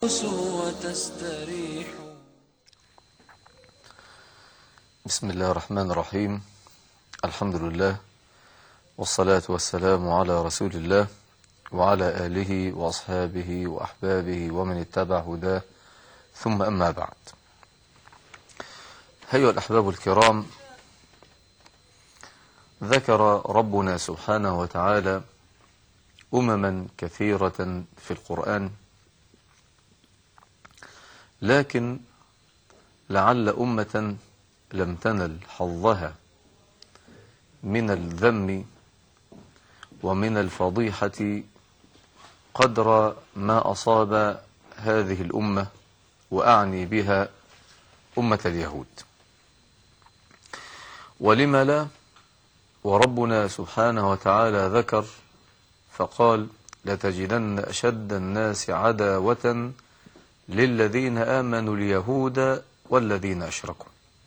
وتستريح. بسم الله الرحمن الرحيم. الحمد لله والصلاة والسلام على رسول الله وعلى آله وأصحابه وأحبابه ومن اتبع هداه، ثم أما بعد. أيها الأحباب الكرام، ذكر ربنا سبحانه وتعالى أمما كثيرة في القرآن، لكن لعل أمة لم تنل حظها من الذم ومن الفضيحة قدر ما أصاب هذه الأمة، وأعني بها أمة اليهود. ولم لا؟ وربنا سبحانه وتعالى ذكر فقال: لتجدن أشد الناس عداوة للذين آمنوا اليهود والذين أشركوا.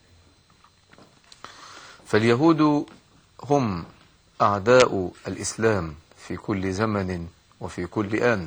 فاليهود هم أعداء الإسلام في كل زمن وفي كل آن،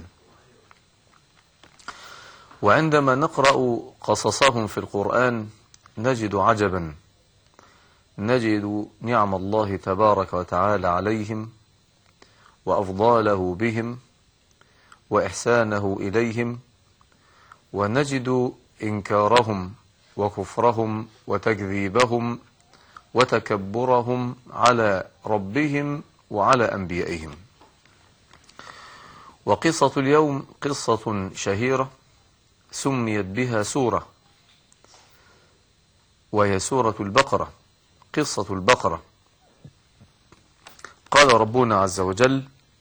وعندما نقرأ قصصهم في القرآن نجد عجبا، نجد نعم الله تبارك وتعالى عليهم وأفضاله بهم وإحسانه إليهم، ونجد إنكارهم وكفرهم وتكذيبهم وتكبرهم على ربهم وعلى أنبيائهم. وقصة اليوم قصة شهيرة سميت بها سورة، وهي سورة البقرة، قصة البقرة. قال ربنا عز وجل: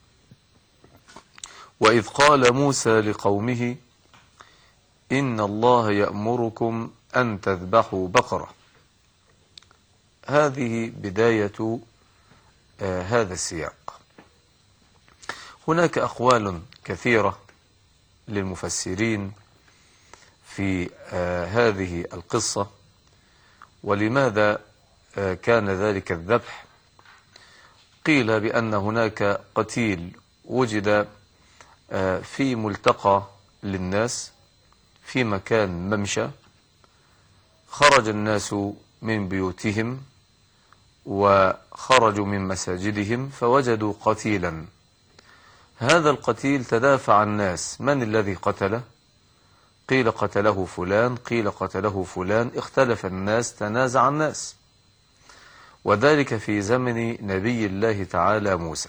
وإذ قال موسى لقومه إن الله يأمركم أن تذبحوا بقرة. هذه بداية هذا السياق. هناك أقوال كثيرة للمفسرين في هذه القصة، ولماذا كان ذلك الذبح. قيل بأن هناك قتيل وجد في ملتقى للناس في مكان ممشى، خرج الناس من بيوتهم وخرجوا من مساجدهم فوجدوا قتيلا. هذا القتيل تدافع الناس: من الذي قتله؟ قيل قتله فلان، قيل قتله فلان، اختلف الناس، تنازع الناس. وذلك في زمن نبي الله تعالى موسى.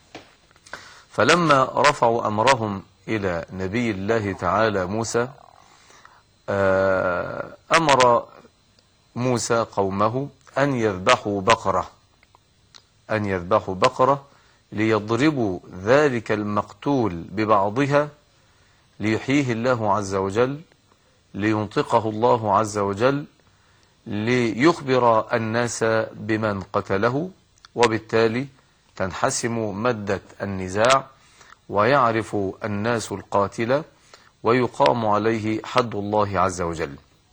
فلما رفعوا أمرهم إلى نبي الله تعالى موسى، أمر موسى قومه أن يذبحوا بقرة ليضربوا ذلك المقتول ببعضها ليحييه الله عز وجل، لينطقه الله عز وجل، ليخبر الناس بمن قتله، وبالتالي تنحسم مادة النزاع ويعرف الناس القاتل ويقام عليه حد الله عز وجل.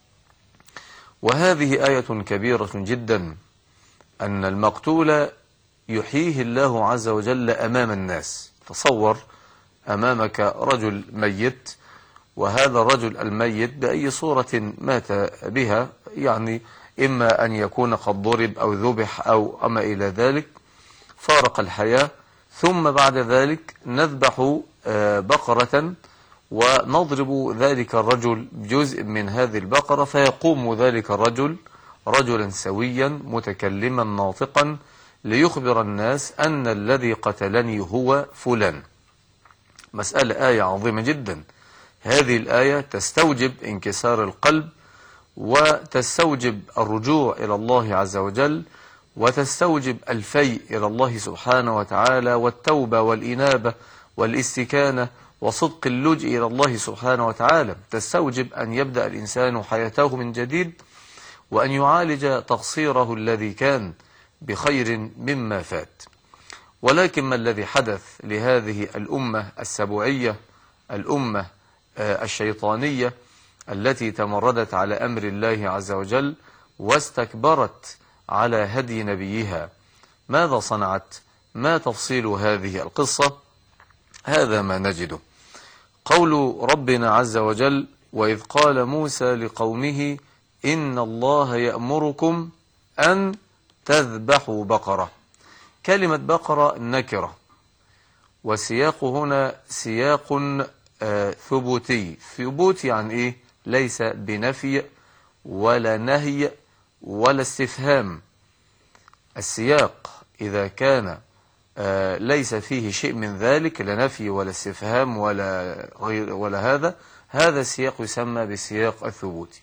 وهذه آية كبيرة جدا، أن المقتول يحييه الله عز وجل أمام الناس. تصور أمامك رجل ميت، وهذا الرجل الميت بأي صورة مات بها، يعني إما أن يكون قد ضرب أو ذبح أو أما إلى ذلك، فارق الحياة، ثم بعد ذلك نذبح بقرة ونضرب ذلك الرجل بجزء من هذه البقرة، فيقوم ذلك الرجل رجلا سويا متكلما ناطقا ليخبر الناس أن الذي قتلني هو فلان. مسألة آية عظيمة جدا. هذه الآية تستوجب انكسار القلب، وتستوجب الرجوع إلى الله عز وجل، وتستوجب الفيء إلى الله سبحانه وتعالى، والتوبة والإنابة والاستكانة وصدق اللجء إلى الله سبحانه وتعالى. تستوجب أن يبدأ الإنسان حياته من جديد، وأن يعالج تقصيره الذي كان بخير مما فات. ولكن ما الذي حدث لهذه الأمة السبوعية، الأمة الشيطانية التي تمردت على أمر الله عز وجل واستكبرت على هدي نبيها؟ ماذا صنعت؟ ما تفصيل هذه القصة؟ هذا ما نجده. قول ربنا عز وجل: وإذ قال موسى لقومه إن الله يأمركم أن تذبحوا بقرة. كلمة بقرة نكرة، وسياق هنا سياق ثبوتي. ثبوت يعني إيه؟ ليس بنفي ولا نهي ولا استفهام. السياق إذا كان ليس فيه شيء من ذلك، لا نفي ولا استفهام ولا غير ولا هذا السياق يسمى بسياق الثبوت.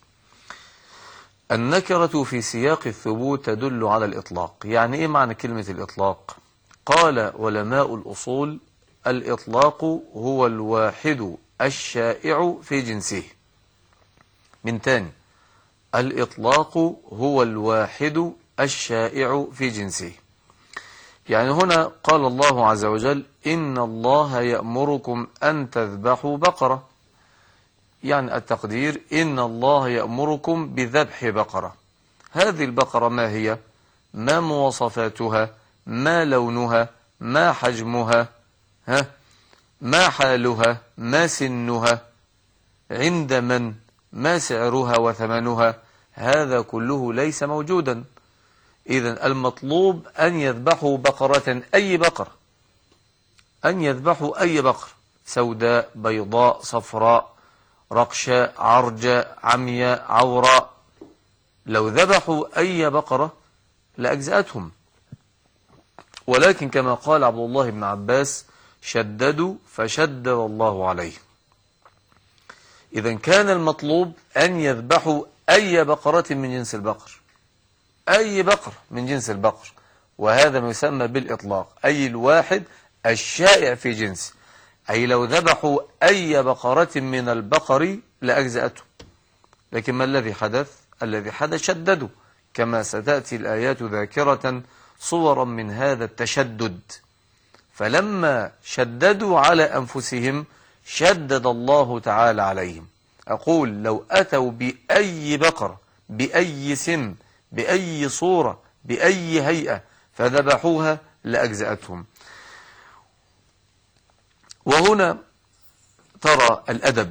النكرة في سياق الثبوت تدل على الإطلاق. يعني إيه معنى كلمة الإطلاق؟ قال علماء الأصول: الإطلاق هو الواحد الشائع في جنسه. من تاني: الإطلاق هو الواحد الشائع في جنسه. يعني هنا قال الله عز وجل: إن الله يأمركم أن تذبحوا بقرة. يعني التقدير: إن الله يأمركم بذبح بقرة. هذه البقرة ما هي؟ ما مواصفاتها؟ ما لونها؟ ما حجمها؟ ما حالها؟ ما سنها؟ عند من؟ ما سعرها وثمنها؟ هذا كله ليس موجودا. إذن المطلوب أن يذبحوا بقرة، أي بقرة، أن يذبحوا أي بقرة، سوداء، بيضاء، صفراء، رقشاء، عرجاء، عمياء، عوراء. لو ذبحوا أي بقرة لأجزأتهم، ولكن كما قال عبد الله بن عباس: شددوا فشدد الله عليه. إذن كان المطلوب أن يذبحوا أي بقرة من جنس البقر، أي بقر من جنس البقر، وهذا ما يسمى بالإطلاق، أي الواحد الشائع في جنس. أي لو ذبحوا أي بقرة من البقر لأجزأتهم. لكن ما الذي حدث؟ الذي حدث شددوا، كما ستأتي الآيات ذاكرة صورا من هذا التشدد. فلما شددوا على أنفسهم شدد الله تعالى عليهم. أقول: لو أتوا بأي بقرة، بأي سن، بأي صورة، بأي هيئة، فذبحوها لأجزأتهم. وهنا ترى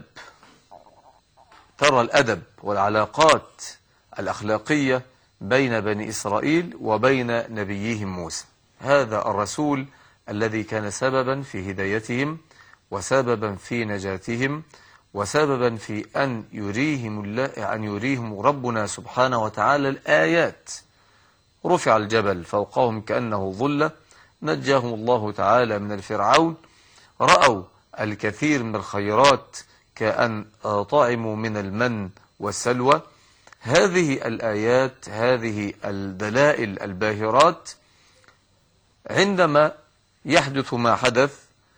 الأدب والعلاقات الأخلاقية بين بني إسرائيل وبين نبيهم موسى. هذا الرسول الذي كان سببا في هدايتهم، وسببا في نجاتهم، وسببا في أن يريهم ربنا سبحانه وتعالى الآيات. رفع الجبل فوقهم كأنه ظلة، نجاهم الله تعالى من الفرعون، رأوا الكثير من الخيرات كأن طعموا من المن والسلوى. هذه الآيات، هذه الدلائل الباهرات، عندما يحدث ما حدث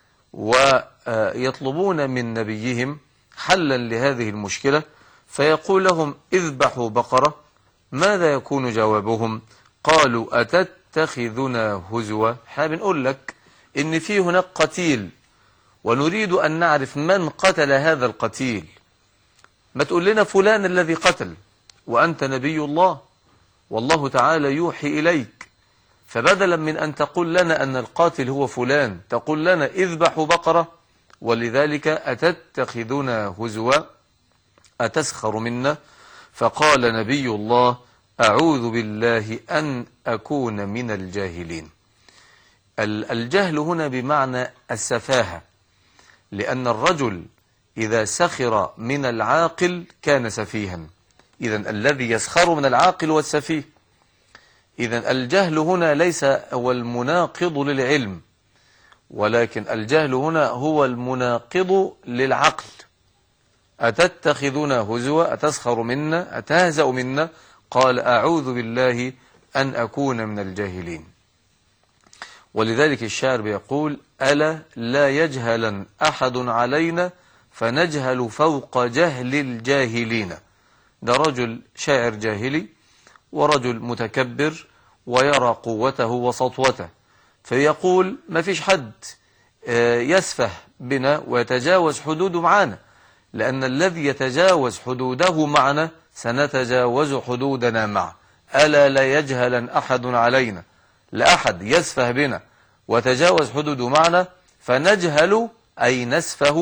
ويطلبون من نبيهم حلا لهذه المشكلة، فيقول لهم: اذبحوا بقرة. ماذا يكون جوابهم؟ قالوا: أتتخذنا هزوا. احنا بنقول لك إن في هناك قتيل، ونريد أن نعرف من قتل هذا القتيل. ما تقول لنا فلان الذي قتل، وأنت نبي الله والله تعالى يوحي إليك. فبدلا من أن تقول لنا أن القاتل هو فلان، تقول لنا: اذبحوا بقرة. ولذلك: أتتخذنا هزوا، أتسخر منا. فقال نبي الله: أعوذ بالله أن أكون من الجاهلين. الجهل هنا بمعنى السفاهة، لأن الرجل إذا سخر من العاقل كان سفيها. إذن الذي يسخر من العاقل والسفيه. إذن الجهل هنا ليس هو المناقض للعلم، ولكن الجهل هنا هو المناقض للعقل. أتتخذنا هزوا، أتسخر منا، أتهزأ منا. قال: أعوذ بالله أن أكون من الجاهلين. ولذلك الشاعر بيقول: ألا لا يجهلا أحد علينا فنجهل فوق جهل الجاهلين. ده رجل شاعر جاهلي، ورجل متكبر ويرى قوته وسطوته، فيقول: ما فيش حد يسفه بنا ويتجاوز حدوده معنا، لأن الذي يتجاوز حدوده معنا سنتجاوز حدودنا معه. ألا لا يجهلا أحد علينا، لا أحد يسفه بنا وتجاوز حدوده معنا، فنجهل أي نسفه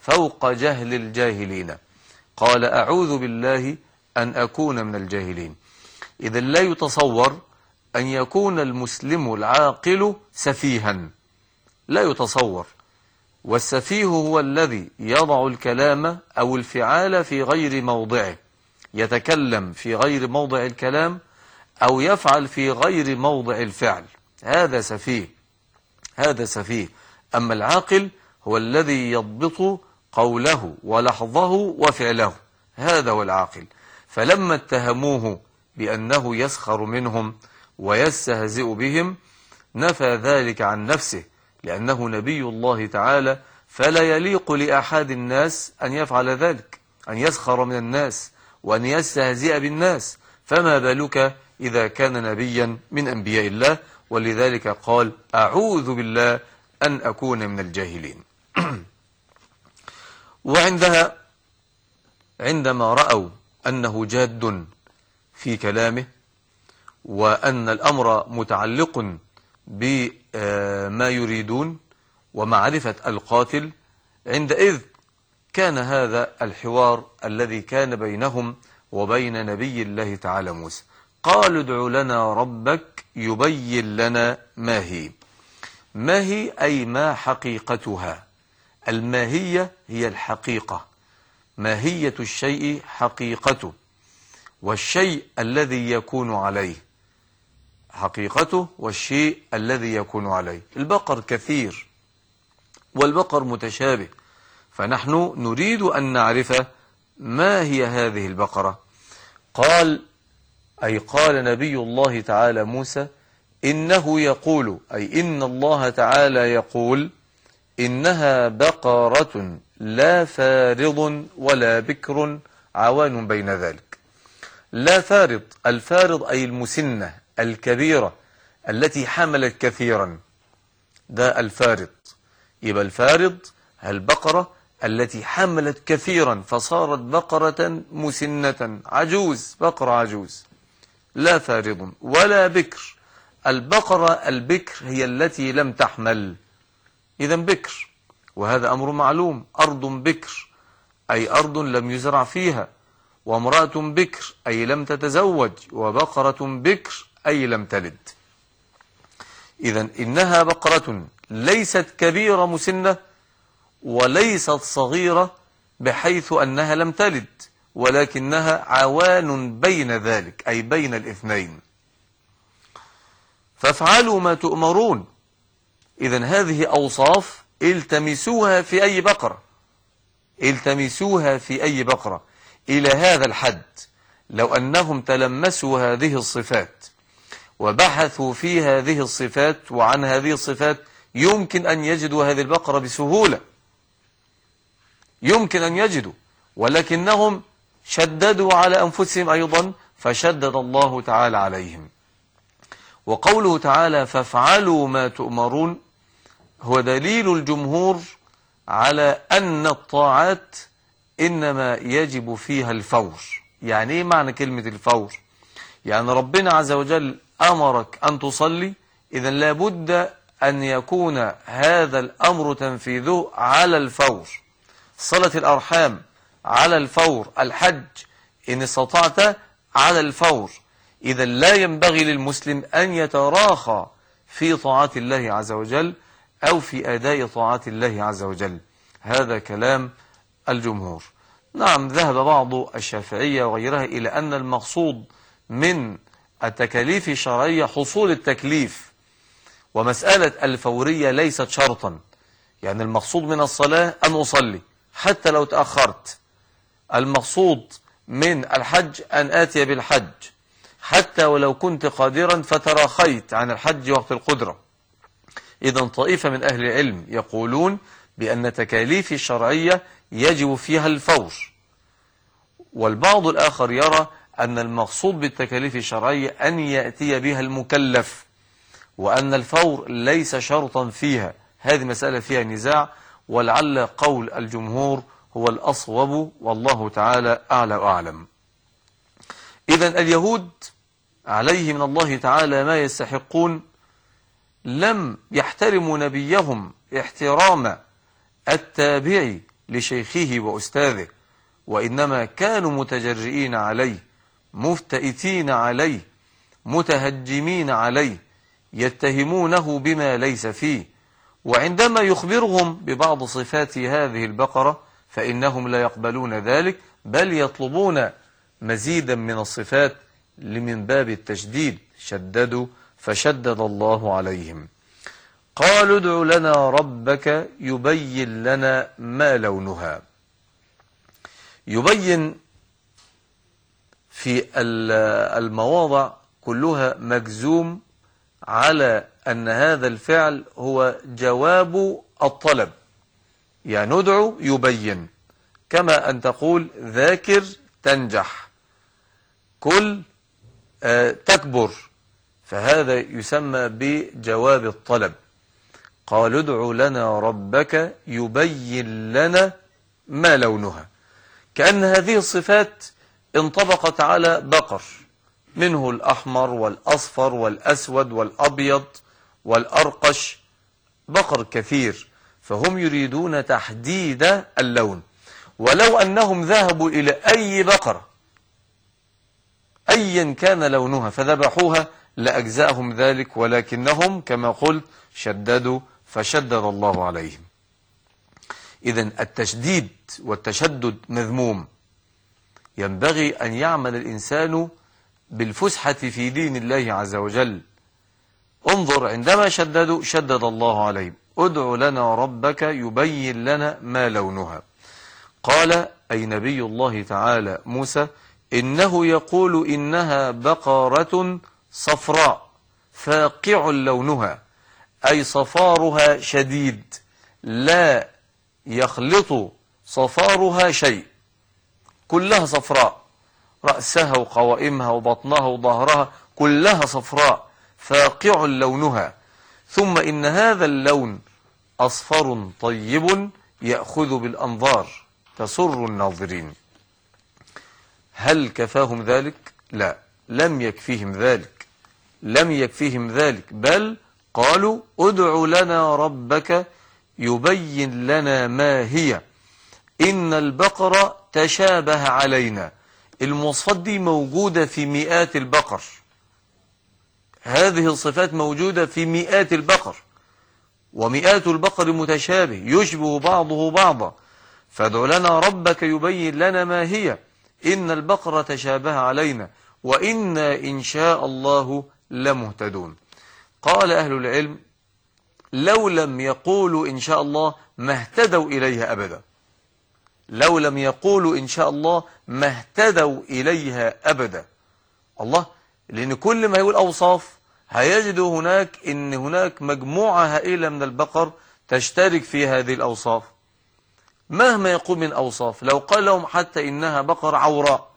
فوق جهل الجاهلين. قال أعوذ بالله أن أكون من الجاهلين. إذا لا يتصور أن يكون المسلم العاقل سفيها، لا يتصور. والسفيه هو الذي يضع الكلام أو الفعال في غير موضعه، يتكلم في غير موضع الكلام أو يفعل في غير موضع الفعل، هذا سفيه، هذا سفيه. أما العاقل هو الذي يضبط قوله ولحظه وفعله، هذا هو العاقل. فلما اتهموه بأنه يسخر منهم ويستهزئ بهم نفى ذلك عن نفسه، لأنه نبي الله تعالى، فلا يليق لأحد الناس أن يفعل ذلك، أن يسخر من الناس وأن يستهزئ بالناس، فما بالك إذا كان نبيا من أنبياء الله. ولذلك قال أعوذ بالله أن أكون من الجاهلين. وعندها عندما رأوا أنه جاد في كلامه وأن الأمر متعلق بما يريدون ومعرفة القاتل، عندئذ كان هذا الحوار الذي كان بينهم وبين نبي الله تعالى موسى. قالوا ادع لنا ربك يبين لنا ما هي. ما هي أي ما حقيقتها. الماهية هي الحقيقة، ماهية الشيء حقيقته، والشيء الذي يكون عليه حقيقته، والشيء الذي يكون عليه. البقر كثير والبقر متشابه، فنحن نريد أن نعرف ما هي هذه البقرة. قال نبي الله تعالى موسى إنه يقول، أي إن الله تعالى يقول إنها بقرة لا فارض ولا بكر عوان بين ذلك. لا فارض، الفارض أي المسنة الكبيرة التي حملت كثيرا، ده الفارض. يبقى الفارض البقرة التي حملت كثيرا فصارت بقرة مسنة عجوز، بقرة عجوز. لا فارض ولا بكر. البقرة البكر هي التي لم تحمل، إذا بكر، وهذا أمر معلوم. أرض بكر أي أرض لم يزرع فيها، وامرأة بكر أي لم تتزوج، وبقرة بكر أي لم تلد. إذا إنها بقرة ليست كبيرة مسنة وليست صغيرة بحيث أنها لم تلد، ولكنها عوان بين ذلك، أي بين الاثنين. فافعلوا ما تؤمرون. إذا هذه أوصاف التمسوها في أي بقرة، التمسوها في أي بقرة إلى هذا الحد. لو أنهم تلمسوا هذه الصفات وبحثوا في هذه الصفات وعن هذه الصفات يمكن أن يجدوا هذه البقرة بسهولة، يمكن أن يجدوا، ولكنهم شددوا على أنفسهم أيضا فشدد الله تعالى عليهم. وقوله تعالى فافعلوا ما تؤمرون هو دليل الجمهور على أن الطاعات إنما يجب فيها الفور. يعني إيه معنى كلمة الفور؟ يعني ربنا عز وجل أمرك أن تصلي، إذن لابد أن يكون هذا الأمر تنفيذه على الفور. صلة الأرحام على الفور، الحج إن استطعت على الفور. إذا لا ينبغي للمسلم أن يتراخى في طاعات الله عز وجل أو في أداء طاعات الله عز وجل. هذا كلام الجمهور. نعم، ذهب بعض الشافعية وغيرها إلى أن المقصود من التكاليف الشرعية حصول التكليف، ومسألة الفورية ليست شرطا. يعني المقصود من الصلاة أن أصلي حتى لو تأخرت، المقصود من الحج أن آتي بالحج حتى ولو كنت قادرا فتراخيت عن الحج وقت القدرة. إذن طائفة من أهل العلم يقولون بأن تكاليف الشرعية يجب فيها الفور، والبعض الآخر يرى أن المقصود بالتكاليف الشرعية أن يأتي بها المكلف، وأن الفور ليس شرطا فيها. هذه مسألة فيها نزاع، ولعل قول الجمهور هو الأصوب، والله تعالى أعلى وأعلم. إذن اليهود عليه من الله تعالى ما يستحقون، لم يحترموا نبيهم احترام التابع لشيخه وأستاذه، وإنما كانوا متجرئين عليه، مفتئتين عليه، متهجمين عليه، يتهمونه بما ليس فيه. وعندما يخبرهم ببعض صفات هذه البقرة فإنهم لا يقبلون ذلك، بل يطلبون مزيدا من الصفات من باب التشديد. شددوا فشدد الله عليهم. قالوا ادع لنا ربك يبين لنا ما لونها. يبين في المواضع كلها مجزوم على أن هذا الفعل هو جواب الطلب، يعني ندعو يبين، كما أن تقول ذاكر تنجح، كل تكبر، فهذا يسمى بجواب الطلب. قالوا ادع لنا ربك يبين لنا ما لونها، كأن هذه الصفات انطبقت على بقر، منه الأحمر والأصفر والأسود والأبيض والأرقش، بقر كثير، فهم يريدون تحديد اللون. ولو أنهم ذهبوا إلى أي بقرة أيا كان لونها فذبحوها لأجزاهم ذلك، ولكنهم كما قلت شددوا فشدد الله عليهم. إذن التشديد والتشدد مذموم، ينبغي أن يعمل الإنسان بالفسحة في دين الله عز وجل. انظر عندما شددوا شدد الله عليهم. ادع لنا ربك يبين لنا ما لونها. قال أي نبي الله تعالى موسى إنه يقول إنها بقرة صفراء فاقع لونها، أي صفارها شديد لا يخلط صفارها شيء، كلها صفراء، رأسها وقوائمها وبطنها وظهرها كلها صفراء فاقع لونها. ثم إن هذا اللون أصفر طيب يأخذ بالأنظار تسر الناظرين. هل كفاهم ذلك؟ لا، لم يكفيهم ذلك، لم يكفيهم ذلك، بل قالوا ادع لنا ربك يبين لنا ما هي إن البقرة تشابه علينا. المواصفات دي موجودة في مئات البقر، هذه الصفات موجودة في مئات البقر، ومئات البقر متشابه يشبه بعضه بعضا. فادع لنا ربك يبين لنا ما هي إن البقرة تشابه علينا وإنا إن شاء الله لمهتدون. قال أهل العلم لو لم يقولوا إن شاء الله ما اهتدوا إليها أبدا، لو لم يقولوا إن شاء الله ما اهتدوا إليها أبدا. الله، لأن كل ما يقول أوصاف هيجدوا هناك مجموعة هائلة من البقر تشترك في هذه الأوصاف. مهما يقول من أوصاف، لو قال لهم حتى إنها بقر عوراء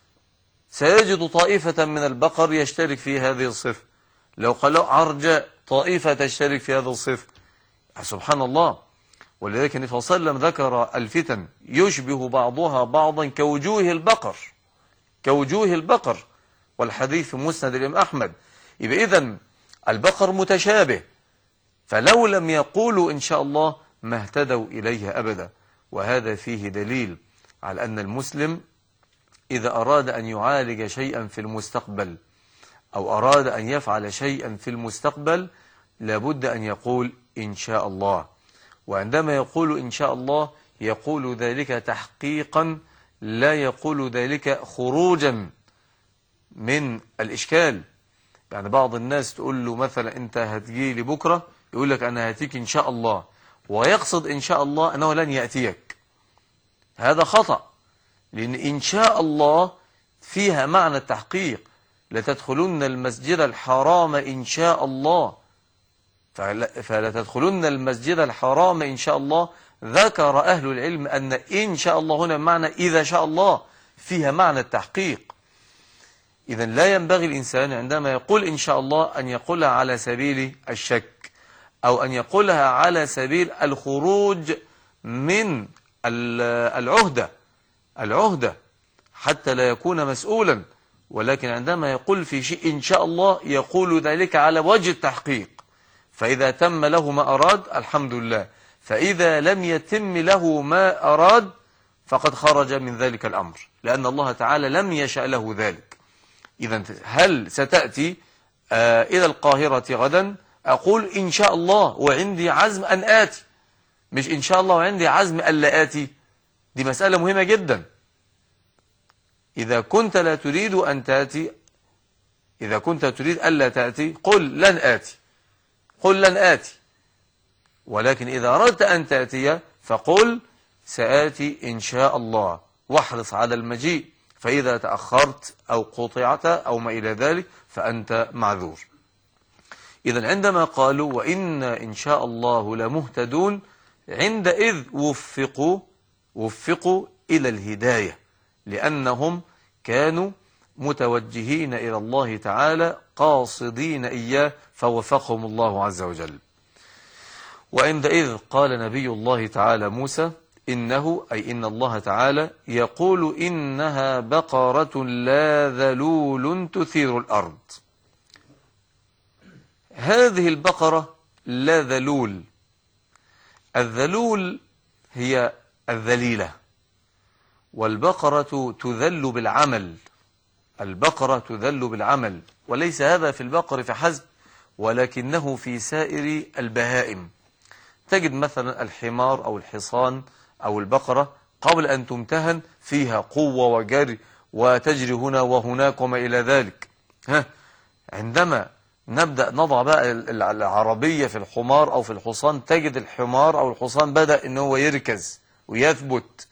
سيجد طائفة من البقر يشترك في هذه الصفة. لو قال له عرجاء طائفة تشترك في هذا الصفة. سبحان الله. ولذلك النبي صلى الله عليه وسلم ذكر الفتن يشبه بعضها بعضا كوجوه البقر، كوجوه البقر، والحديث في مسند الإمام أحمد. يبقى إذن البقر متشابه، فلو لم يقولوا إن شاء الله ما اهتدوا إليها أبدا. وهذا فيه دليل على أن المسلم إذا أراد أن يعالج شيئا في المستقبل أو أراد أن يفعل شيئا في المستقبل لابد أن يقول إن شاء الله. وعندما يقول إن شاء الله يقول ذلك تحقيقا، لا يقول ذلك خروجا من الإشكال. يعني بعض الناس تقول له مثلا أنت هتجي لي بكرة، يقول لك أنا هاتيك إن شاء الله، ويقصد إن شاء الله أنه لن يأتيك. هذا خطأ، لأن إن شاء الله فيها معنى التحقيق. لتدخلن المسجد الحرام إن شاء الله، فلتدخلن المسجد الحرام إن شاء الله. ذكر أهل العلم أن إن شاء الله هنا معنى إذا شاء الله، فيها معنى التحقيق. إذا لا ينبغي الإنسان عندما يقول إن شاء الله أن يقولها على سبيل الشك أو أن يقولها على سبيل الخروج من العهدة حتى لا يكون مسؤولا. ولكن عندما يقول في شيء إن شاء الله يقول ذلك على وجه التحقيق، فإذا تم له ما أراد الحمد لله، فإذا لم يتم له ما أراد فقد خرج من ذلك الأمر، لأن الله تعالى لم يشأ له ذلك. إذا هل ستأتي إلى القاهرة غدا؟ أقول إن شاء الله وعندي عزم أن آتي، مش إن شاء الله وعندي عزم ألا آتي. دي مسألة مهمة جدا. إذا كنت لا تريد أن تأتي، إذا كنت تريد ألا تأتي قل لن آتي، قل لن آتي. ولكن إذا أردت أن تأتي فقل سآتي إن شاء الله، واحرص على المجيء، فإذا تأخرت أو قطعت أو ما إلى ذلك فأنت معذور. إذا عندما قالوا وإنا إن شاء الله لمهتدون، عندئذ وفقوا إلى الهداية، لأنهم كانوا متوجهين إلى الله تعالى قاصدين إياه فوفقهم الله عز وجل. وعندئذ قال نبي الله تعالى موسى إنه أي إن الله تعالى يقول إنها بقرة لا ذلول تثير الأرض. هذه البقرة لا ذلول، الذلول هي الذليلة، والبقرة تذل بالعمل، البقرة تذل بالعمل، وليس هذا في البقر فحسب ولكنه في سائر البهائم. تجد مثلا الحمار أو الحصان أو البقرة قبل أن تمتهن فيها قوة وجري وتجري هنا وهناك وما إلى ذلك. عندما نبدأ نضع بقى العربية في الحمار أو في الحصان، تجد الحمار أو الحصان بدأ إنه هو يركز ويثبت،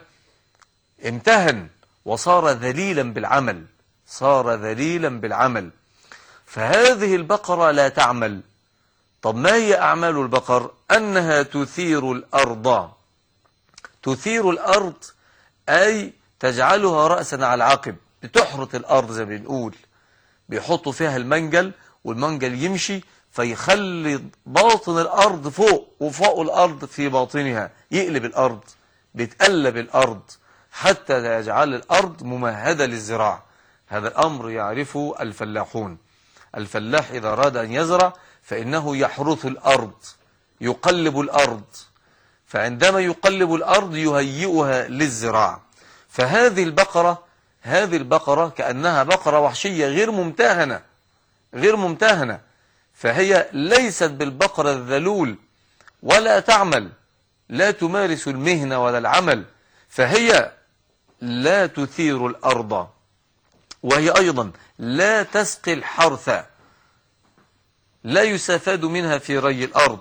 امتهن وصار ذليلا بالعمل، صار ذليلا بالعمل. فهذه البقرة لا تعمل. طب ما هي أعمال البقر؟ أنها تثير الأرض. تثير الأرض أي تجعلها رأسا على عقب، بتحرث الأرض زي ما بنقول، بيحطوا فيها المنجل والمنجل يمشي فيخلي باطن الأرض فوق وفوق الأرض في باطنها، يقلب الأرض، بتقلب الأرض حتى يجعل الأرض ممهدة للزراعة. هذا الأمر يعرفه الفلاحون. الفلاح إذا أراد أن يزرع فإنه يحرث الأرض، يقلب الأرض، فعندما يقلب الأرض يهيئها للزراعة. فهذه البقرة، هذه البقرة كأنها بقرة وحشية غير ممتهنة، فهي ليست بالبقرة الذلول ولا تعمل، لا تمارس المهنة ولا العمل، فهي لا تثير الأرض، وهي أيضا لا تسقي الحرث، لا يستفاد منها في ري الأرض،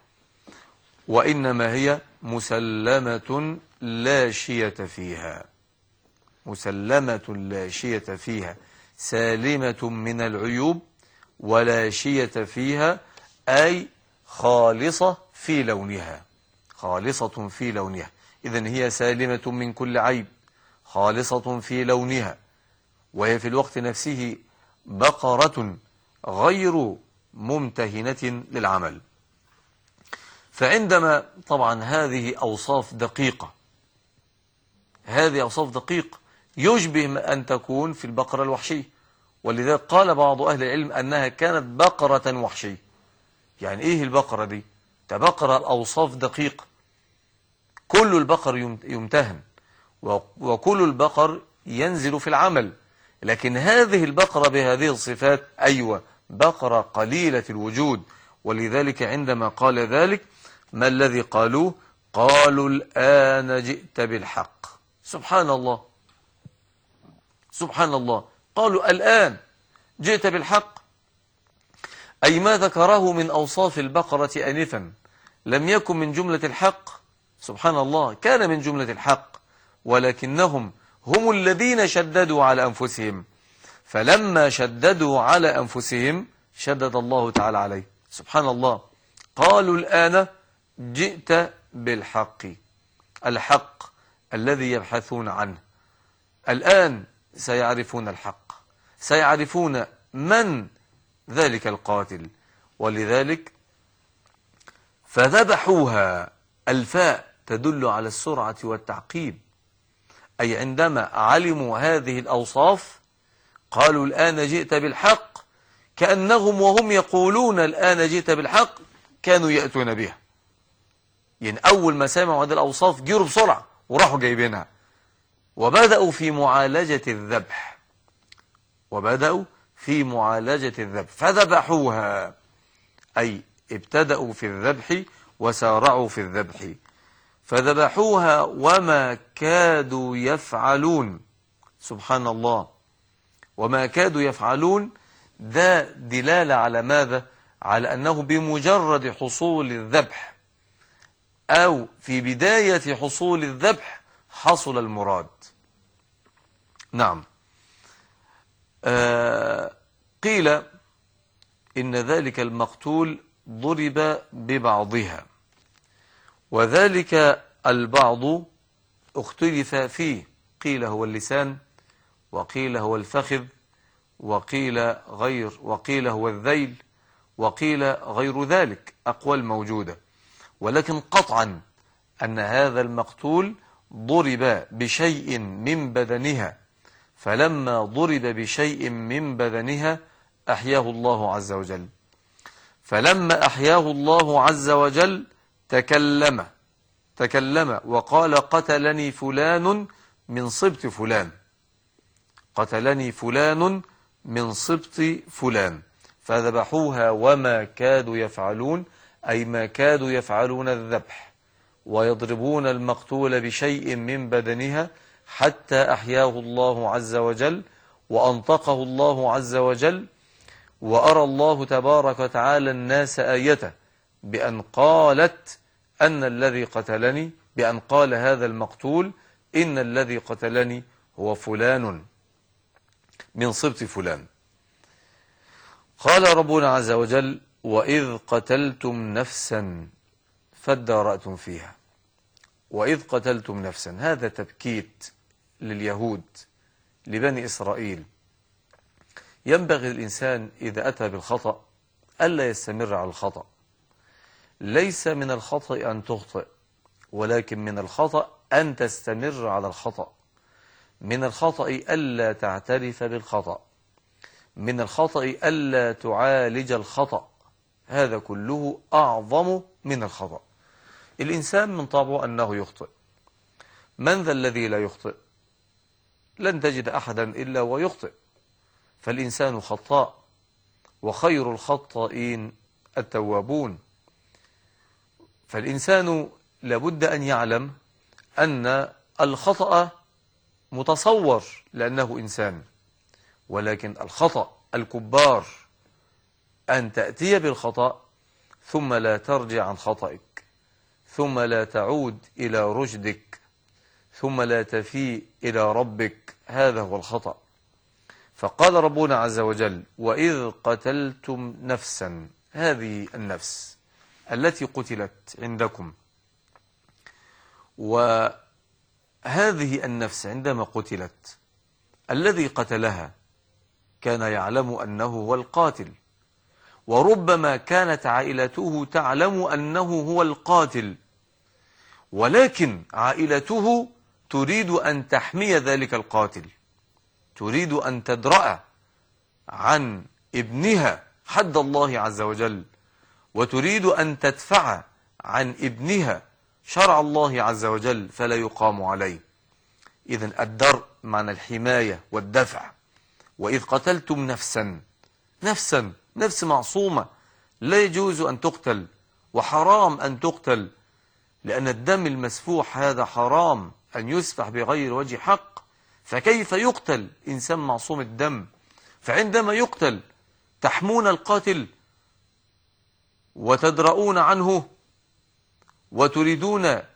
وإنما هي مسلمة لا شية فيها، مسلمة لا شية فيها، سالمة من العيوب ولا شية فيها، أي خالصة في لونها، خالصة في لونها. إذن هي سالمة من كل عيب، خالصة في لونها، وهي في الوقت نفسه بقرة غير ممتهنة للعمل. فعندما طبعا هذه أوصاف دقيقة، هذه أوصاف دقيقة يشبه أن تكون في البقرة الوحشية، ولذلك قال بعض أهل العلم أنها كانت بقرة وحشية. يعني إيه البقرة دي؟ بقرة الأوصاف دقيقة، كل البقر يمتهن وكل البقر ينزل في العمل، لكن هذه البقرة بهذه الصفات أيوة بقرة قليلة الوجود. ولذلك عندما قال ذلك ما الذي قالوه؟ قالوا الآن جئت بالحق. سبحان الله، سبحان الله، قالوا الآن جئت بالحق، أي ما ذكره من أوصاف البقرة آنفا لم يكن من جملة الحق. سبحان الله، كان من جملة الحق، ولكنهم هم الذين شددوا على أنفسهم، فلما شددوا على أنفسهم شدد الله تعالى عليه. سبحان الله، قالوا الآن جئت بالحق، الحق الذي يبحثون عنه. الآن سيعرفون الحق، سيعرفون من ذلك القاتل. ولذلك فذبحوها، الفاء تدل على السرعة والتعقيب، أي عندما علموا هذه الأوصاف قالوا الآن جئت بالحق، كأنهم وهم يقولون الآن جئت بالحق كانوا يأتون بها. يعني أول ما سمعوا هذه الأوصاف جيروا بسرعة وراحوا جايبينها، وبدأوا في معالجة الذبح، فذبحوها، أي ابتدأوا في الذبح وسارعوا في الذبح، فذبحوها وما كادوا يفعلون. سبحان الله، وما كادوا يفعلون، ده دلالة على ماذا؟ على أنه بمجرد حصول الذبح أو في بداية حصول الذبح حصل المراد. نعم. قيل إن ذلك المقتول ضرب ببعضها، وذلك البعض اختلف فيه، قيل هو اللسان، وقيل هو الفخذ، وقيل هو الذيل، وقيل غير ذلك، أقوال موجودة، ولكن قطعا أن هذا المقتول ضرب بشيء من بدنها، فلما ضرب بشيء من بدنها أحياه الله عز وجل، فلما أحياه الله عز وجل تكلم وقال قتلني فلان من سبط فلان، قتلني فلان من سبط فلان، فذبحوها وما كادوا يفعلون، أي ما كادوا يفعلون الذبح، ويضربون المقتول بشيء من بدنها حتى أحياه الله عز وجل وأنطقه الله عز وجل، وأرى الله تبارك وتعالى الناس آيته بأن قالت أن الذي قتلني، بأن قال هذا المقتول إن الذي قتلني هو فلان من سبط فلان. قال ربنا عز وجل وإذ قتلتم نفسا فادارأتم فيها. وإذ قتلتم نفسا، هذا تبكيت لليهود، لبني إسرائيل. ينبغي الإنسان إذا أتى بالخطأ ألا يستمر على الخطأ. ليس من الخطأ أن تخطئ، ولكن من الخطأ أن تستمر على الخطأ. من الخطأ ألا تعترف بالخطأ، من الخطأ ألا تعالج الخطأ، هذا كله أعظم من الخطأ. الإنسان من طبعه أنه يخطئ. من ذا الذي لا يخطئ؟ لن تجد أحدا إلا ويخطئ، فالإنسان خطاء، وخير الخطائين التوابون. فالإنسان لابد أن يعلم أن الخطأ متصور لأنه إنسان، ولكن الخطأ الكبار أن تأتي بالخطأ ثم لا ترجع عن خطئك، ثم لا تعود إلى رشدك، ثم لا تفي إلى ربك، هذا هو الخطأ. فقال ربنا عز وجل وإذ قتلتم نفسا، هذه النفس التي قتلت عندكم، وهذه النفس عندما قتلت الذي قتلها كان يعلم أنه هو القاتل، وربما كانت عائلته تعلم أنه هو القاتل، ولكن عائلته تريد أن تحمي ذلك القاتل، تريد أن تدرأ عن ابنها حد الله عز وجل، وتريد أن تدفع عن ابنها شرع الله عز وجل فلا يقام عليه. إذن الدرء معنى الحماية والدفع. وإذ قتلتم نفس معصومة لا يجوز أن تقتل، وحرام أن تقتل، لأن الدم المسفوح هذا حرام أن يسفح بغير وجه حق، فكيف يقتل إنسان معصوم الدم؟ فعندما يقتل تحمون القاتل وتدرؤون عنه وتريدون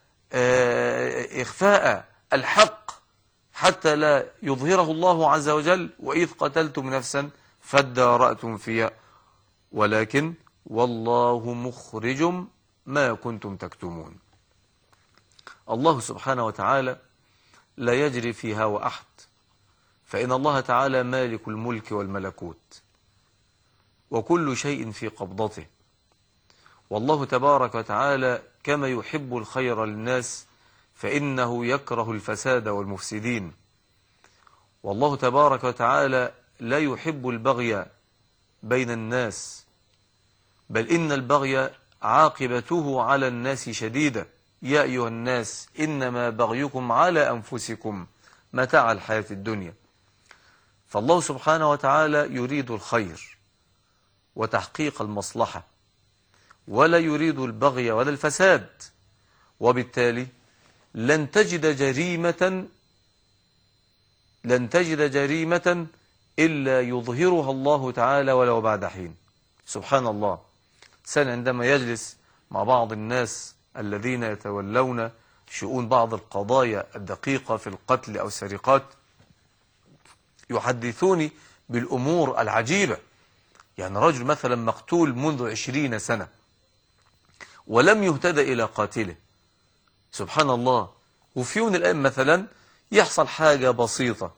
إخفاء الحق حتى لا يظهره الله عز وجل. وإذ قتلتم نفسا فادارأتم فيها ولكن والله مخرج ما كنتم تكتمون. الله سبحانه وتعالى لا يجري في هوى أحد، فإن الله تعالى مالك الملك والملكوت، وكل شيء في قبضته. والله تبارك وتعالى كما يحب الخير للناس فإنه يكره الفساد والمفسدين. والله تبارك وتعالى لا يحب البغي بين الناس، بل إن البغي عاقبته على الناس شديدة. يا أيها الناس إنما بغيكم على أنفسكم متاع الحياة الدنيا. فالله سبحانه وتعالى يريد الخير وتحقيق المصلحة، ولا يريد البغي ولا الفساد، وبالتالي لن تجد جريمة إلا يظهرها الله تعالى ولو بعد حين. سبحان الله. إنسان عندما يجلس مع بعض الناس الذين يتولون شؤون بعض القضايا الدقيقة في القتل أو السرقات يحدثوني بالأمور العجيبة. يعني رجل مثلا مقتول منذ 20 سنة ولم يهتدى إلى قاتله. سبحان الله. وفي يوم من الأيام مثلا يحصل حاجة بسيطة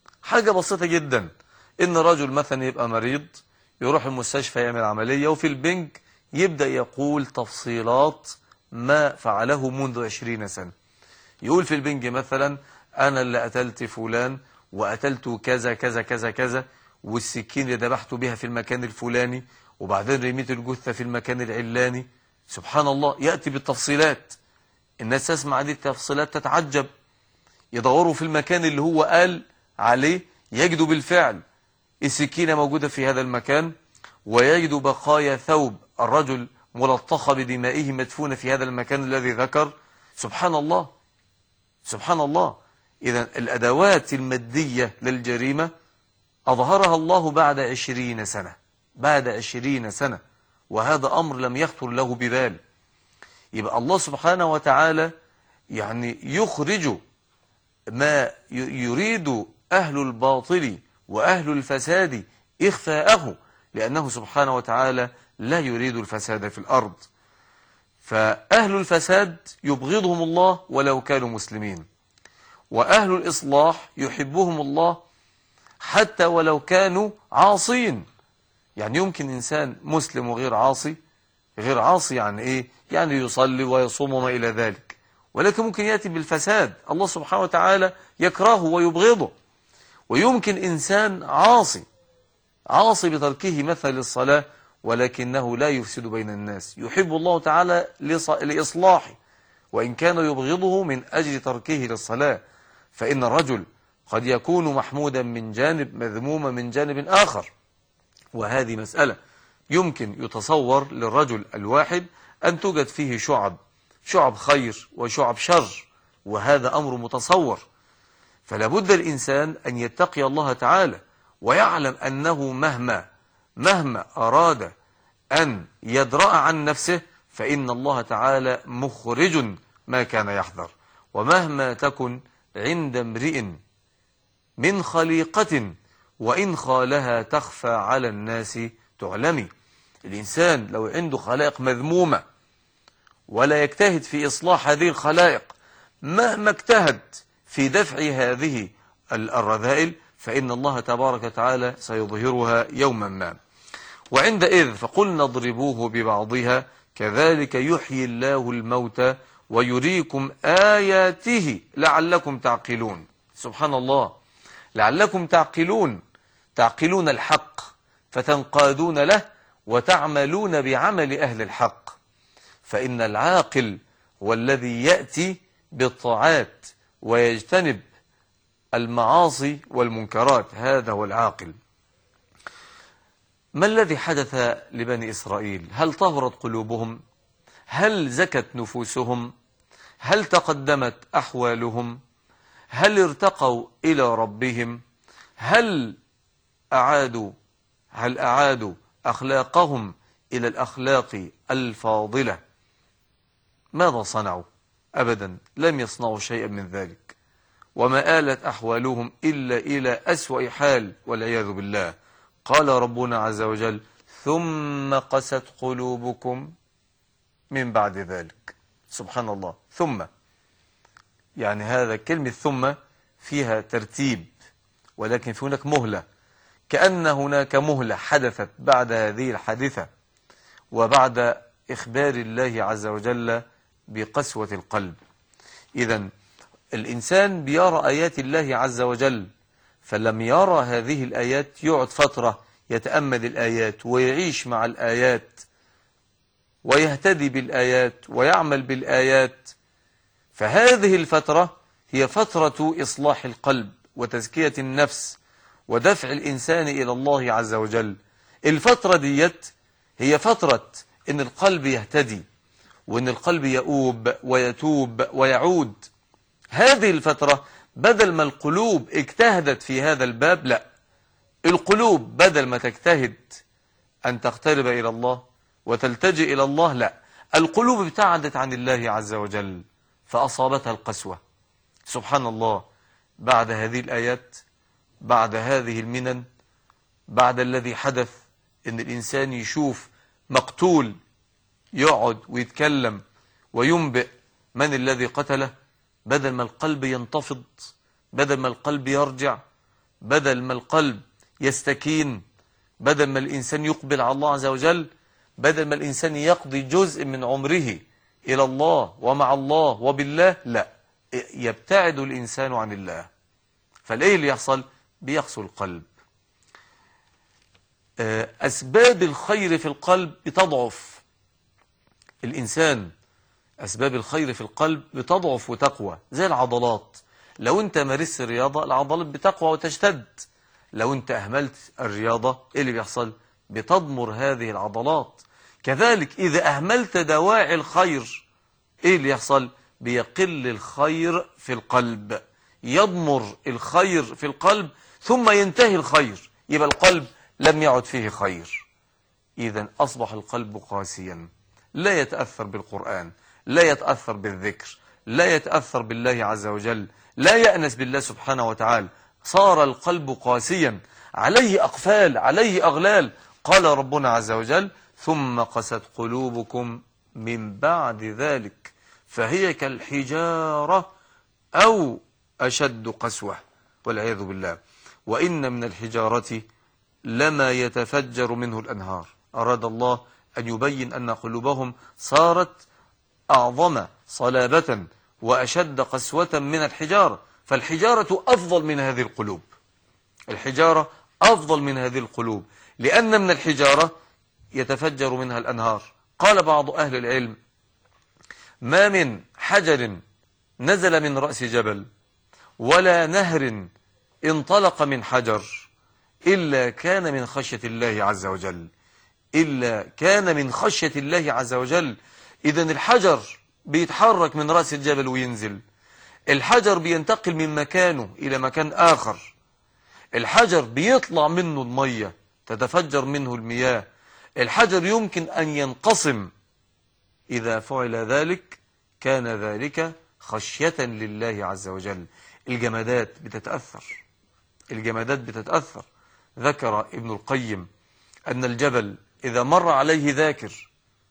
جدا، إن رجل مثلا يبقى مريض يروح المستشفى يعمل عملية، وفي البنك يبدأ يقول تفصيلات ما فعله منذ 20 سنة. يقول في البنج مثلا أنا اللي قتلت فلان وقتلته كذا كذا كذا كذا، والسكين اللي ذبحته بها في المكان الفلاني، وبعدين رميت الجثة في المكان العلاني. سبحان الله. يأتي بالتفصيلات. الناس تسمع هذه التفصيلات تتعجب، يدوروا في المكان اللي هو قال عليه يجدوا بالفعل السكينة موجودة في هذا المكان، ويجدوا بقايا ثوب الرجل ملطخة بدمائه مدفونة في هذا المكان الذي ذكر. سبحان الله. سبحان الله. إذن الأدوات المادية للجريمة أظهرها الله بعد 20 سنة، بعد 20 سنة، وهذا أمر لم يخطر له ببال. يبقى الله سبحانه وتعالى يعني يخرج ما يريد أهل الباطل وأهل الفساد إخفاءه، لأنه سبحانه وتعالى لا يريد الفساد في الأرض. فأهل الفساد يبغضهم الله ولو كانوا مسلمين، وأهل الإصلاح يحبهم الله حتى ولو كانوا عاصين. يعني يمكن إنسان مسلم وغير عاصي، غير عاصي يعني إيه؟ يعني يصلي ويصوم وما إلى ذلك، ولكن ممكن يأتي بالفساد الله سبحانه وتعالى يكرهه ويبغضه. ويمكن إنسان عاصي بتركه مثل الصلاة، ولكنه لا يفسد بين الناس، يحب الله تعالى لإصلاحه، وإن كان يبغضه من أجل تركه للصلاة. فإن الرجل قد يكون محمودا من جانب، مذموما من جانب آخر، وهذه مسألة يمكن يتصور للرجل الواحد أن توجد فيه شعب خير وشعب شر، وهذا أمر متصور. فلا بد الإنسان أن يتقي الله تعالى ويعلم أنه مهما أراد أن يدرأ عن نفسه فإن الله تعالى مخرج ما كان يحذر. ومهما تكن عند امرئ من خليقة وإن خالها تخفى على الناس تعلمي. الإنسان لو عنده خلائق مذمومة ولا يجتهد في إصلاح هذه الخلائق، مهما اجتهد في دفع هذه الرذائل، فإن الله تبارك وتعالى سيظهرها يوما ما. وعندئذ فقلنا اضربوه ببعضها كذلك يحيي الله الموتى ويريكم آياته لعلكم تعقلون. سبحان الله. لعلكم تعقلون الحق فتنقادون له وتعملون بعمل أهل الحق. فإن العاقل هو الذي يأتي بالطاعات ويجتنب المعاصي والمنكرات، هذا هو العاقل. ما الذي حدث لبني إسرائيل؟ هل طهرت قلوبهم؟ هل زكت نفوسهم؟ هل تقدمت أحوالهم؟ هل ارتقوا إلى ربهم؟ هل أعادوا أخلاقهم إلى الأخلاق الفاضلة؟ ماذا صنعوا؟ أبدا لم يصنعوا شيئا من ذلك، وما آلت أحوالهم إلا إلى أسوأ حال والعياذ بالله. قال ربنا عز وجل ثم قست قلوبكم من بعد ذلك. سبحان الله. ثم يعني هذا كلمة ثم فيها ترتيب، ولكن في هناك مهلة، كأن هناك مهلة حدثت بعد هذه الحادثة وبعد إخبار الله عز وجل بقسوة القلب. إذن الإنسان بيرى آيات الله عز وجل، فلم يرى هذه الآيات يقعد فترة يتأمل الآيات ويعيش مع الآيات ويهتدي بالآيات ويعمل بالآيات. فهذه الفترة هي فترة إصلاح القلب وتزكية النفس ودفع الإنسان إلى الله عز وجل. الفترة ديت هي فترة إن القلب يهتدي، وإن القلب يؤوب ويتوب ويعود. هذه الفترة بدل ما القلوب اجتهدت في هذا الباب، لا، القلوب بدل ما تجتهد أن تقترب إلى الله وتلتجئ إلى الله، لا، القلوب ابتعدت عن الله عز وجل فأصابتها القسوة. سبحان الله، بعد هذه الآيات، بعد هذه المنن، بعد الذي حدث إن الإنسان يشوف مقتول يقعد ويتكلم وينبئ من الذي قتله، بدل ما القلب ينتفض، بدل ما القلب يرجع، بدل ما القلب يستكين، بدل ما الإنسان يقبل على الله عز وجل، بدل ما الإنسان يقضي جزء من عمره إلى الله ومع الله وبالله، لا، يبتعد الإنسان عن الله. فالإيه اللي يحصل؟ بيقسو القلب. أسباب الخير في القلب بتضعف. الإنسان أسباب الخير في القلب بتضعف وتقوى، زي العضلات. لو أنت مارست الرياضة العضلات بتقوى وتشتد. لو أنت أهملت الرياضة إيه اللي بيحصل؟ بتضمر هذه العضلات. كذلك إذا أهملت دواعي الخير إيه اللي يحصل؟ بيقل الخير في القلب، يضمر الخير في القلب ثم ينتهي الخير، يبقى القلب لم يعد فيه خير. إذن أصبح القلب قاسيا، لا يتأثر بالقرآن، لا يتأثر بالذكر، لا يتأثر بالله عز وجل، لا يأنس بالله سبحانه وتعالى. صار القلب قاسيا، عليه أقفال، عليه أغلال. قال ربنا عز وجل: ثم قست قلوبكم من بعد ذلك فهي كالحجارة أو أشد قسوة، والعياذ بالله. وإن من الحجارة لما يتفجر منه الأنهار. أراد الله أن يبين أن قلوبهم صارت أعظم صلابة وأشد قسوة من الحجارة. فالحجارة أفضل من هذه القلوب، الحجارة أفضل من هذه القلوب، لأن من الحجارة يتفجر منها الأنهار. قال بعض أهل العلم: ما من حجر نزل من رأس جبل ولا نهر انطلق من حجر إلا كان من خشية الله عز وجل، إلا كان من خشية الله عز وجل. إذن الحجر بيتحرك من رأس الجبل وينزل، الحجر بينتقل من مكانه إلى مكان آخر، الحجر بيطلع منه المية، تتفجر منه المياه، الحجر يمكن أن ينقسم. إذا فعل ذلك كان ذلك خشية لله عز وجل. الجمادات بتتأثر، الجمادات بتتأثر. ذكر ابن القيم أن الجبل إذا مر عليه ذاكر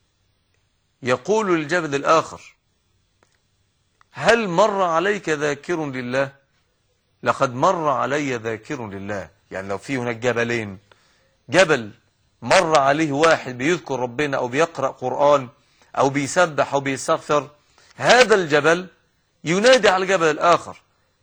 يقول للجبل الآخر: هل مر عليك ذاكر لله؟ لقد مر علي ذاكر لله. يعني لو في هناك جبلين، جبل مر عليه واحد بيذكر ربنا أو بيقرأ قرآن أو بيسبح أو بيستغفر، هذا الجبل ينادي على الجبل الآخر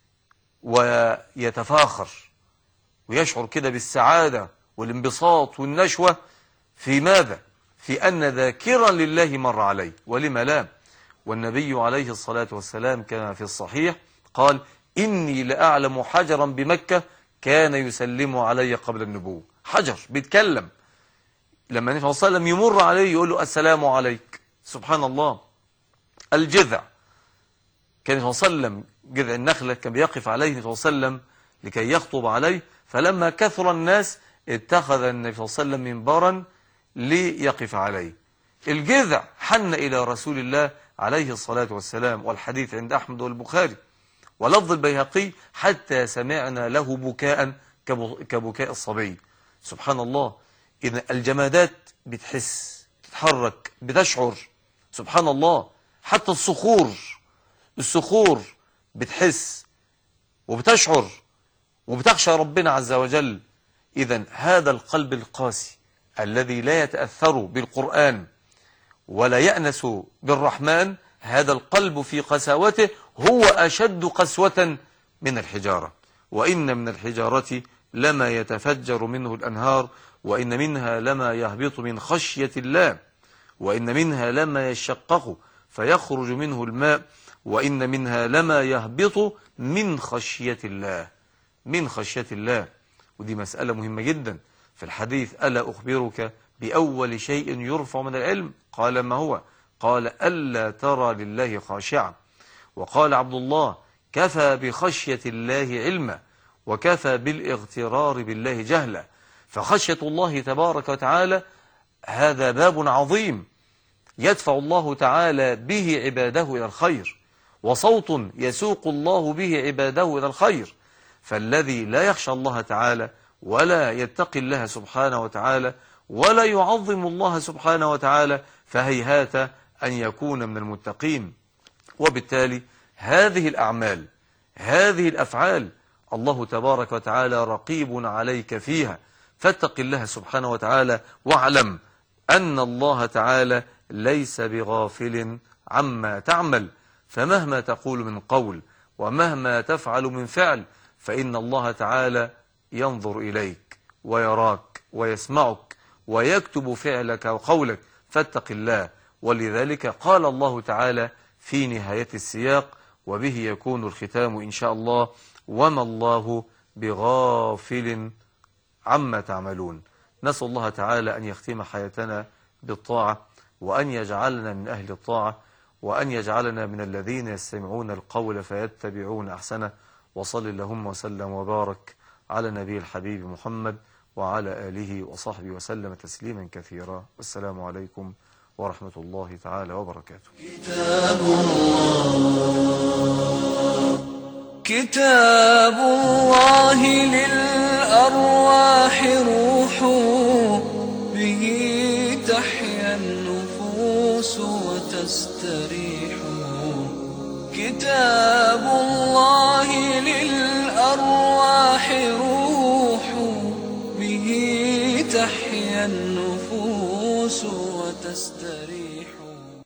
ويتفاخر ويشعر كده بالسعادة والانبساط والنشوة. في ماذا؟ في أن ذاكرا لله مر عليه. ولما لا؟ والنبي عليه الصلاة والسلام كما في الصحيح قال: إني لأعلم حجرا بمكة كان يسلم علي قبل النبوة. حجر بيتكلم، لما النبي صلى الله عليه وسلم يمر عليه يقول له: السلام عليك. سبحان الله. الجذع، كان صلى الله عليه وسلم جذع النخلة كان بيقف عليه النبي صلى الله عليه وسلم لكي يخطب عليه، فلما كثر الناس اتخذ النبي صلى الله عليه وسلم منبرا ليقف عليه. الجذع حن إلى رسول الله عليه الصلاة والسلام، والحديث عند أحمد والبخاري ولفظ البيهقي: حتى سمعنا له بكاء كبكاء الصبي. سبحان الله. إذا الجمادات بتحس، بتتحرك، بتشعر. سبحان الله. حتى الصخور بتحس وبتشعر وبتخشى ربنا عز وجل. إذن هذا القلب القاسي الذي لا يتأثر بالقرآن ولا يأنس بالرحمن، هذا القلب في قساوته هو أشد قسوة من الحجارة. وإن من الحجارة لما يتفجر منه الأنهار وإن منها لما يهبط من خشية الله وإن منها لما يشقق فيخرج منه الماء، وإن منها لما يهبط من خشية الله، من خشية الله. ودي مسألة مهمة جدا في الحديث: ألا أخبرك بأول شيء يرفع من العلم؟ قال: ما هو؟ قال: ألا ترى لله خاشعا. وقال عبد الله: كفى بخشية الله علما، وكفى بالاغترار بالله جهلا. فخشية الله تبارك وتعالى هذا باب عظيم يدفع الله تعالى به عباده إلى الخير، وصوت يسوق الله به عباده إلى الخير. فالذي لا يخشى الله تعالى ولا يتقي الله سبحانه وتعالى ولا يعظم الله سبحانه وتعالى فهيهات أن يكون من المتقين. وبالتالي هذه الأعمال، هذه الأفعال، الله تبارك وتعالى رقيب عليك فيها، فاتق الله سبحانه وتعالى، واعلم أن الله تعالى ليس بغافل عما تعمل. فمهما تقول من قول ومهما تفعل من فعل فإن الله تعالى ينظر إليك ويراك ويسمعك ويكتب فعلك وقولك، فاتق الله. ولذلك قال الله تعالى في نهاية السياق، وبه يكون الختام إن شاء الله: وما الله بغافل عما تعملون. نسأل الله تعالى أن يختم حياتنا بالطاعة، وأن يجعلنا من أهل الطاعة، وأن يجعلنا من الذين يستمعون القول فيتبعون أحسنه. وصل اللهم وسلم وبارك على نبي الحبيب محمد وعلى آله وصحبه وسلم تسليما كثيرا. والسلام عليكم ورحمة الله تعالى وبركاته. كتاب الله للأرواح روح، به تحيا النفوس وتستريح. كتاب الله للأرواح روح، به تحيا النفوس وتستريح.